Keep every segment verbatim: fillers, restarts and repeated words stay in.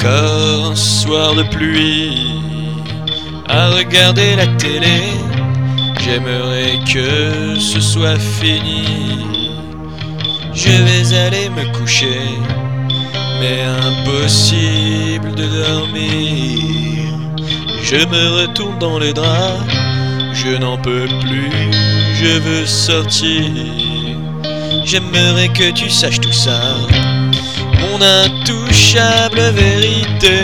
Encore un soir de pluie, à regarder la télé. J'aimerais que ce soit fini. Je vais aller me coucher, mais impossible de dormir. Je me retourne dans les draps, je n'en peux plus, je veux sortir. J'aimerais que tu saches tout ça, mon intouchable vérité.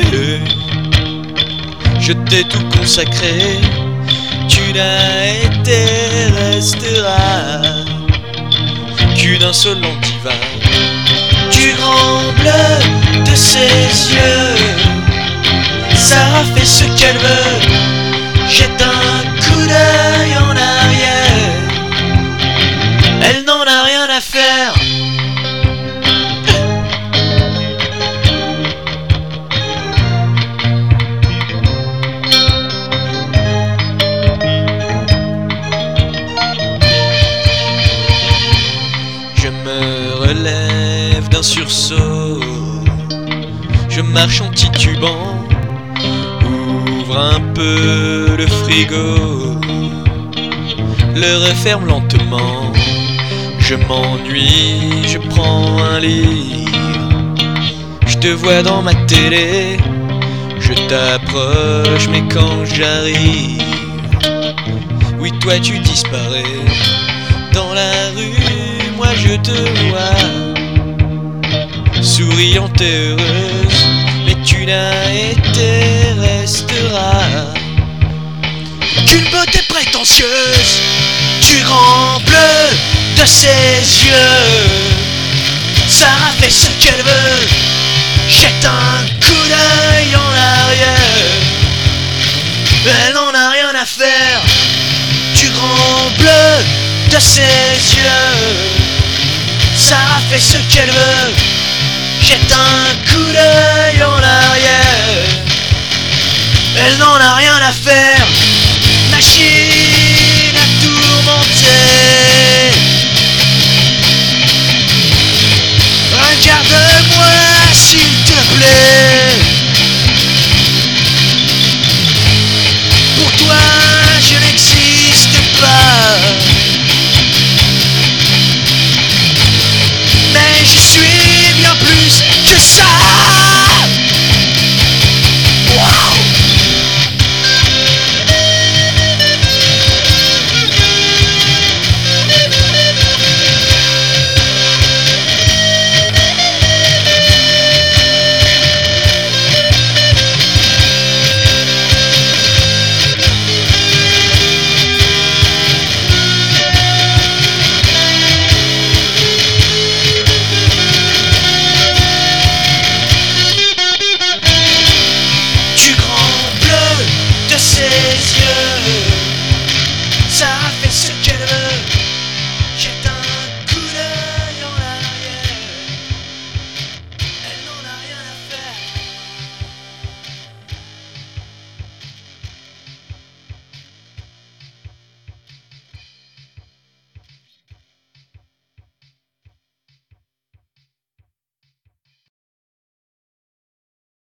Je t'ai tout consacré, tu n'as été, resteras qu'une insolente diva. Du grand bleu de ses yeux, Sarah fait ce qu'elle veut, jette un coup d'œil en arrière, elle n'en a rien à faire. Je me relève d'un sursaut, je marche en titubant, ouvre un peu le frigo, le referme lentement. Je m'ennuie, je prends un livre, je te vois dans ma télé, je t'approche mais quand j'arrive, oui toi tu disparais. Dans la rue, moi je te vois, souriante et heureuse, mais tu n'as été, resteras qu'une beauté prétentieuse. Du grand bleu de ses yeux, Sarah fait ce qu'elle veut, jette un coup d'œil en arrière, elle n'en a rien à faire. Du grand bleu de ses yeux, Sarah fait ce qu'elle veut, jette un coup d'œil en arrière, elle n'en a rien à faire. Machine